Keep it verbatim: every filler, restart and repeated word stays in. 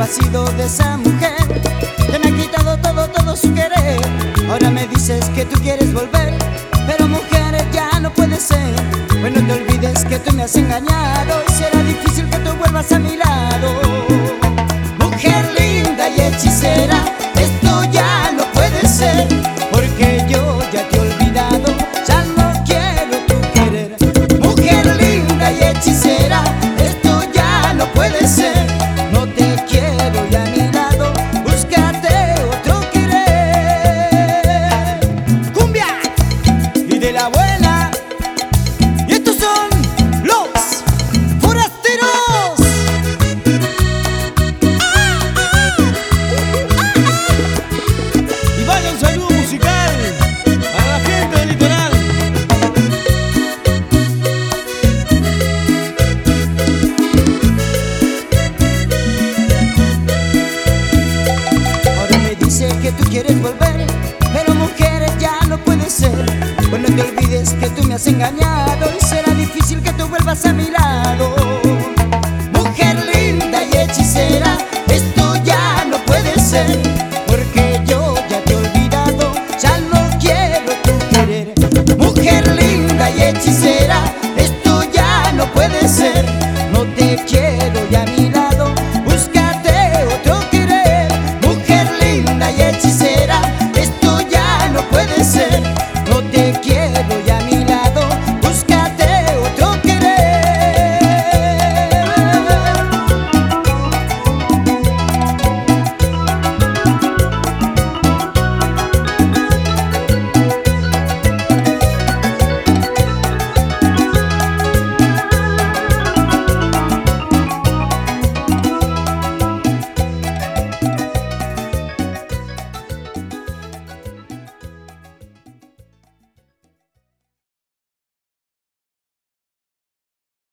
culpa ha sido de esa mujer que me ha quitado todo, todo su querer. Ahora me dices que tú quieres volver, pero mujer ya no puede ser. Pues no te olvides que tú me has engañado y será difícil que tú vuelvas a mi lado. Mujer linda y hechicera, esto ya no puede ser, porque yo ya te he olvidado, ya no quiero tu querer. Mujer linda y hechicera, esto ya no puede ser, no te quiero ya a mi lado, búscate otro querer. Cumbia y de la buena, y estos son los forasteros. Y vaya un saludo musical a la gente del litoral. Ahora me dice que tú quieres volver, pero mujer ya no puede ser. Pues no te olvides que tú me has engañado y será difícil que tú vuelvas a mi lado.